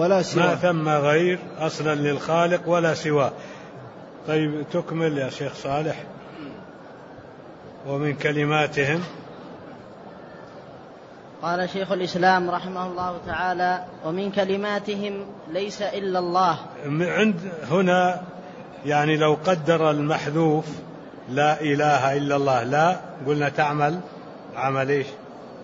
ولا سواه. طيب تكمل يا شيخ صالح. ومن كلماتهم، قال شيخ الإسلام رحمه الله تعالى ومن كلماتهم ليس إلا الله. عند هنا يعني لو قدر المحذوف لا إله إلا الله، لا قلنا تعمل عمل إيش؟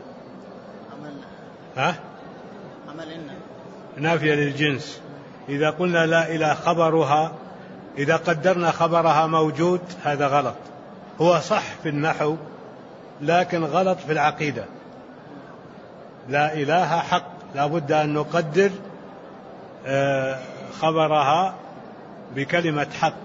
عمل إن نافية للجنس. إذا قلنا لا إله خبرها، إذا قدرنا خبرها موجود، هذا غلط. هو صح في النحو لكن غلط في العقيدة. لا إله حق، لا بد أن نقدر خبرها بكلمة حق.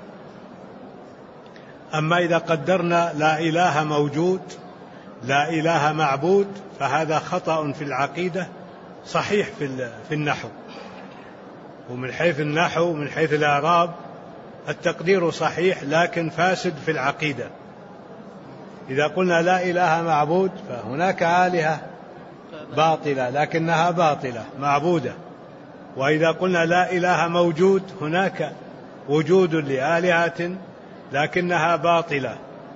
أما إذا قدرنا لا إله موجود، لا إله معبود، فهذا خطأ في العقيدة، صحيح في النحو. ومن حيث النحو من حيث الإعراب التقدير صحيح لكن فاسد في العقيدة. إذا قلنا لا إله معبود فهناك آلهة باطلة لكنها باطلة معبودة. وإذا قلنا لا إله موجود هناك وجود لآلهة لكنها باطلة.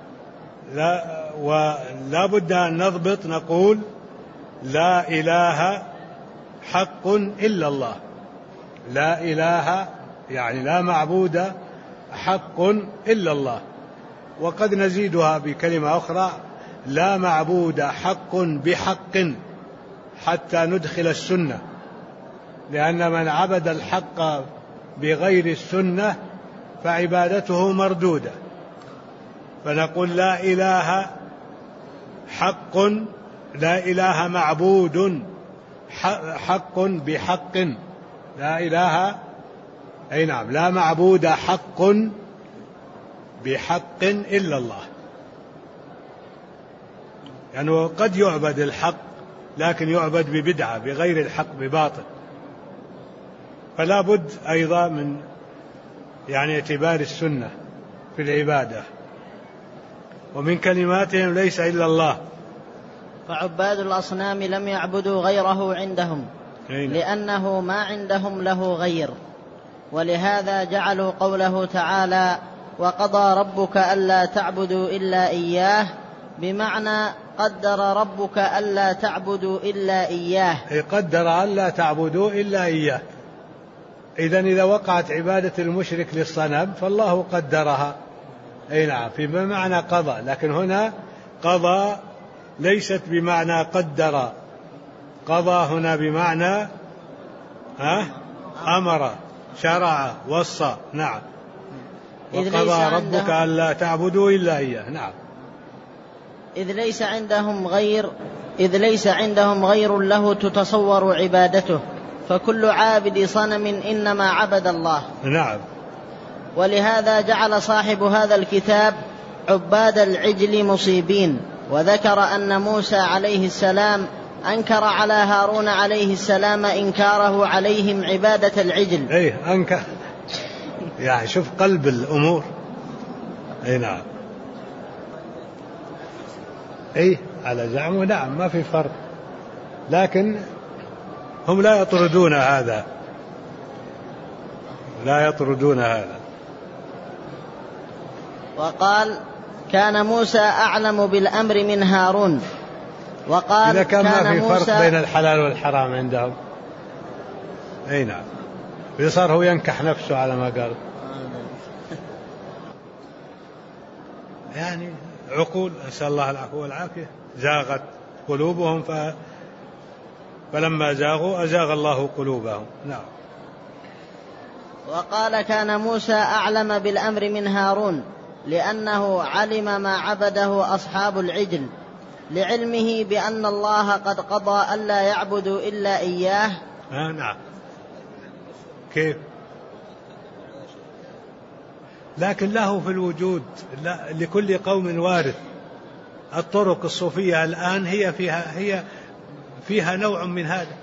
ولا بد أن نضبط، نقول لا إله حق إلا الله. لا إله يعني لا معبود حق إلا الله. وقد نزيدها بكلمة أخرى: لا معبود حق بحق، حتى ندخل السنة، لأن من عبد الحق بغير السنة فعبادته مردودة. فنقول لا إله حق، لا إله معبود حق بحق، لا إله أي نعم لا معبود حق بحق إلا الله. يعني قد يعبد الحق لكن يعبد ببدعة بغير الحق بباطل. فلا بد أيضا من اعتبار السنة في العبادة. ومن كلماتهم ليس إلا الله. فعباد الأصنام لم يعبدوا غيره عندهم لأنه ما عندهم له غير. ولهذا جعلوا قوله تعالى: وقضى ربك ألا تعبدوا إلا إياه، بمعنى قدر ربك ألا تعبدوا إلا إياه. قدر ألا تعبدوا إلا إياه. إذن إذا وقعت عبادة المشرك للصنم فالله قدرها، أي نعم، في بمعنى قضى. لكن هنا قضى ليست بمعنى قدر، قضى هنا بمعنى أمر، شرع، وصى. نعم. وقضى ربك ألا تعبدوا إلا إياه. نعم. إذ ليس عندهم غير له تتصور عبادته، فكل عابد صنم إنما عبد الله. نعم. ولهذا جعل صاحب هذا الكتاب عباد العجل مصيبين. وذكر أن موسى عليه السلام أنكر على هارون عليه السلام إنكاره عليهم عبادة العجل. أنكر، يعني شوف قلب الأمور. نعم. على زعمه نعم ما في فرق، لكن هم لا يطردون هذا، لا يطردون هذا. وقال: كان موسى أعلم بالأمر من هارون. وقال: إذا كان ما في فرق بين الحلال والحرام عندهم. نعم. يصار هو ينكح نفسه على ما قال. يعني عقول، نسأل الله العفو والعافية، زاغت قلوبهم فلما زاغوا أزاغ الله قلوبهم. نعم. وقال: كان موسى أعلم بالأمر من هارون، لأنه علم ما عبده أصحاب العجل، لعلمه بأن الله قد قضى ألا يعبدوا إلا إياه. نعم. كيف؟ لكن له في الوجود، لكل قوم وارث. الطرق الصوفية الآن هي فيها نوع من هذا.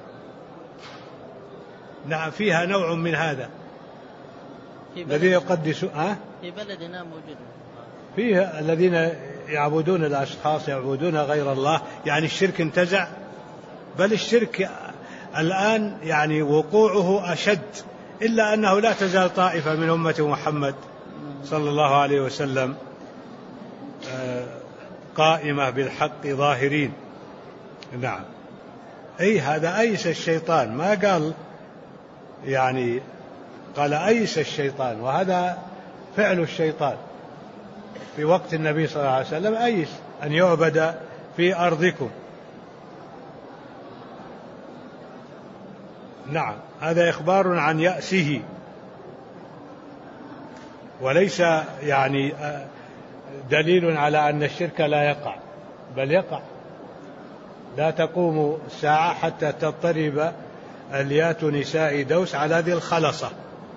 نعم، فيها نوع من هذا الذي يقدس. في بلدنا موجود فيها الذين يعبدون الأشخاص، يعبدون غير الله، يعني الشرك انتزع. بل الشرك الآن يعني وقوعه أشد، إلا أنه لا تزال طائفة من أمة محمد صلى الله عليه وسلم قائمة بالحق ظاهرين. نعم. هذا أيس الشيطان، ما قال يعني، قال أيس الشيطان، وهذا فعل الشيطان في وقت النبي صلى الله عليه وسلم، أيس أن يعبد في أرضكم. نعم، هذا إخبار عن يأسه، وليس يعني دليل على أن الشرك لا يقع، بل يقع. لا تقوم الساعة حتى تضطرب اليات نساء دوس على ذي الخلصة.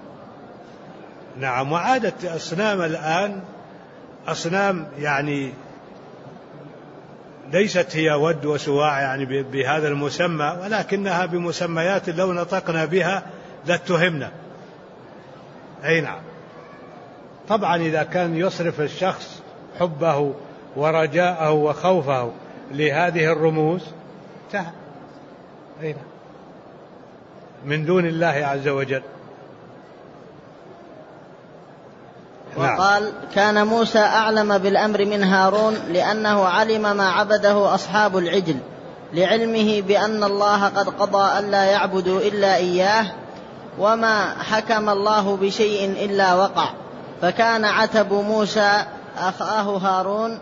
نعم. وعادت أصنام الآن أصنام يعني ليست هي ود وسواع يعني بهذا المسمى، ولكنها بمسميات لو نطقنا بها لاتهمنا. أي نعم. طبعا إذا كان يصرف الشخص حبه ورجاءه وخوفه لهذه الرموز انتهى. أي نعم. من دون الله عز وجل. وقال: كان موسى أعلم بالأمر من هارون، لأنه علم ما عبده أصحاب العجل، لعلمه بأن الله قد قضى ألا يعبدوا إلا إياه، وما حكم الله بشيء إلا وقع. فكان عتب موسى أخاه هارون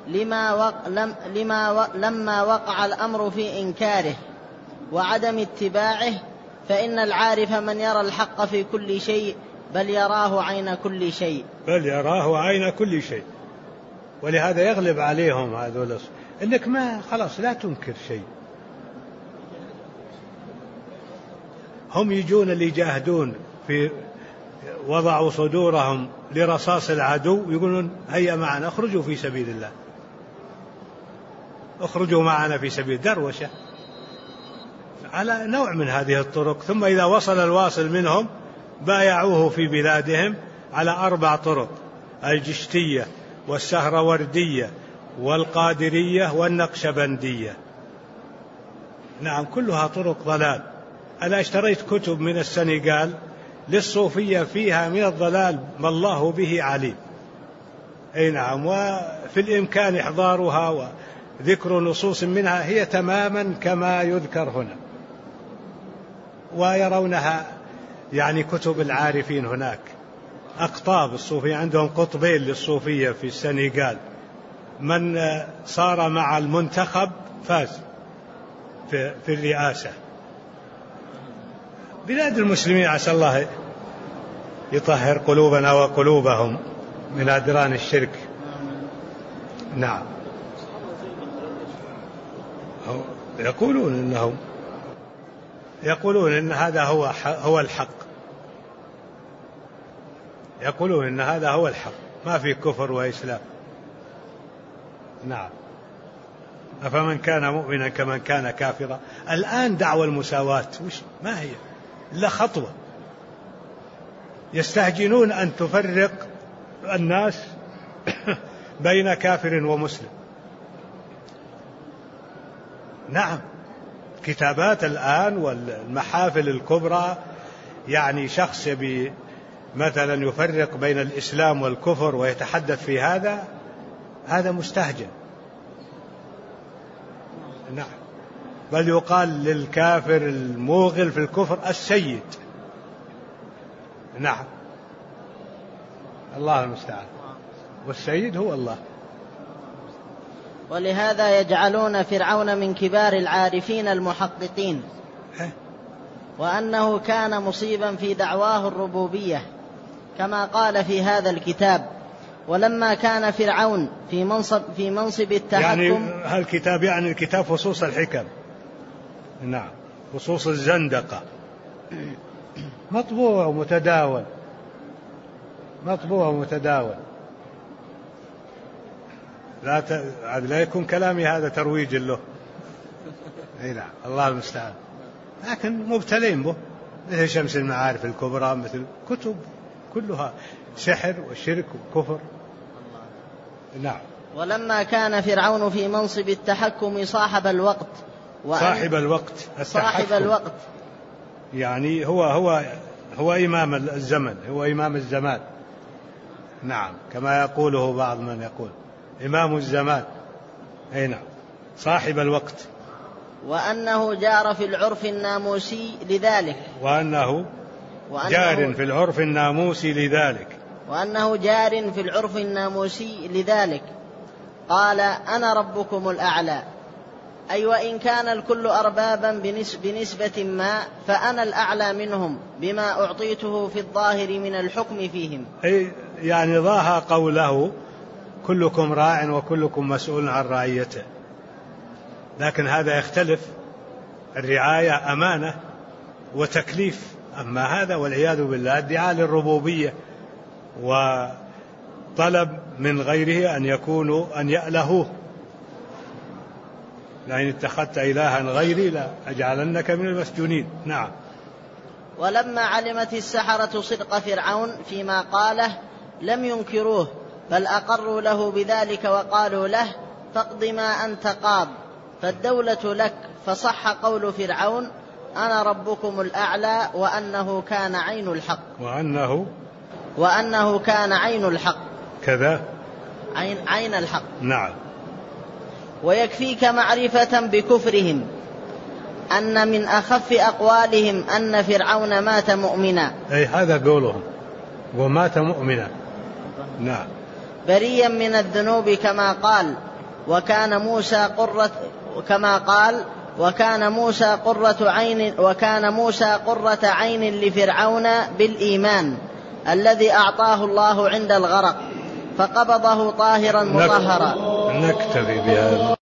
لما وقع الأمر في إنكاره وعدم اتباعه، فإن العارف من يرى الحق في كل شيء، بل يراه عين كل شيء. بل يراه عين كل شيء. ولهذا يغلب عليهم هذول إنك ما خلاص لا تنكر شيء. هم يجون اللي يجاهدون في وضعوا صدورهم لرصاص العدو، يقولون هيا معنا اخرجوا في سبيل الله، اخرجوا معنا في سبيل دروشة على نوع من هذه الطرق. ثم إذا وصل الواصل منهم بايعوه في بلادهم على 4 طرق: الجشتية والسهروردية والقادرية والنقشبندية. نعم، كلها طرق ضلال. أنا اشتريت كتب من السنغال للصوفية فيها من الضلال ما الله به عليم. أي نعم. وفي الإمكان إحضارها وذكر نصوص منها هي تماما كما يذكر هنا، ويرونها يعني كتب العارفين هناك. أقطاب الصوفية عندهم قطبين للصوفية في السنغال، من صار مع المنتخب فاز في الرئاسة. بلاد المسلمين عسى الله يطهر قلوبنا وقلوبهم من أدران الشرك. نعم. يقولون إن هذا هو الحق. يقولون إن هذا هو الحق، ما في كفر وإسلام. نعم. أفمن كان مؤمنا كمن كان كافرا. الآن دعوى المساواة ما هي إلا خطوة. يستهجنون أن تفرق الناس بين كافر ومسلم. نعم. كتابات الآن والمحافل الكبرى يعني شخص مثلا يفرق بين الإسلام والكفر ويتحدث في هذا مستهجن. نعم. بل يقال للكافر الموغل في الكفر السيد. نعم. الله المستعان. والسيد هو الله. ولهذا يجعلون فرعون من كبار العارفين المحققين، وأنه كان مصيبا في دعواه الربوبية كما قال في هذا الكتاب: ولما كان فرعون في منصب التحكم. يعني هالكتاب يعني الكتاب فصوص الحكم. نعم. فصوص الزندقة، مطبوع ومتداول. لا يكون كلامي هذا ترويج له. اي نعم. الله المستعان. لكن مبتلين به، مثل شمس المعارف الكبرى، مثل كتب كلها سحر وشرك وكفر. نعم. ولما كان فرعون في منصب التحكم صاحب الوقت يعني هو إمام الزمن، هو إمام الزمان. نعم. كما يقوله بعض من يقول إمام الزمان. أي نعم. صاحب الوقت. وأنه جار في العرف الناموسي لذلك. وأنه جار في العرف الناموسي لذلك. قال: أنا ربكم الأعلى. أي وإن كان الكل أربابا بنسبة ما فأنا الأعلى منهم بما أعطيته في الظاهر من الحكم فيهم. أي يعني ضاها قوله كلكم راع وكلكم مسؤول عن رعيته، لكن هذا يختلف، الرعاية أمانة وتكليف، أما هذا والعياذ بالله ادعاء للربوبية وطلب من غيره أن يألهوه، لئن اتخذت إلها غيري لا أجعلنك من المسجونين. نعم. ولما علمت السحرة صدق فرعون فيما قاله لم ينكروه بل أقروا له بذلك وقالوا له فاقض ما أنت قاض فالدولة لك، فصح قول فرعون أنا ربكم الأعلى وأنه كان عين الحق. وأنه كان عين الحق كذا عين الحق. نعم. ويكفيك معرفة بكفرهم أن من أخف أقوالهم أن فرعون مات مؤمنا. أي هذا قولهم، ومات مؤمنا. نعم. بريا من الذنوب كما قال وكان موسى قرة عين لفرعون بالإيمان الذي أعطاه الله عند الغرق فقبضه طاهرا مطهرا. نكتفي بهذا.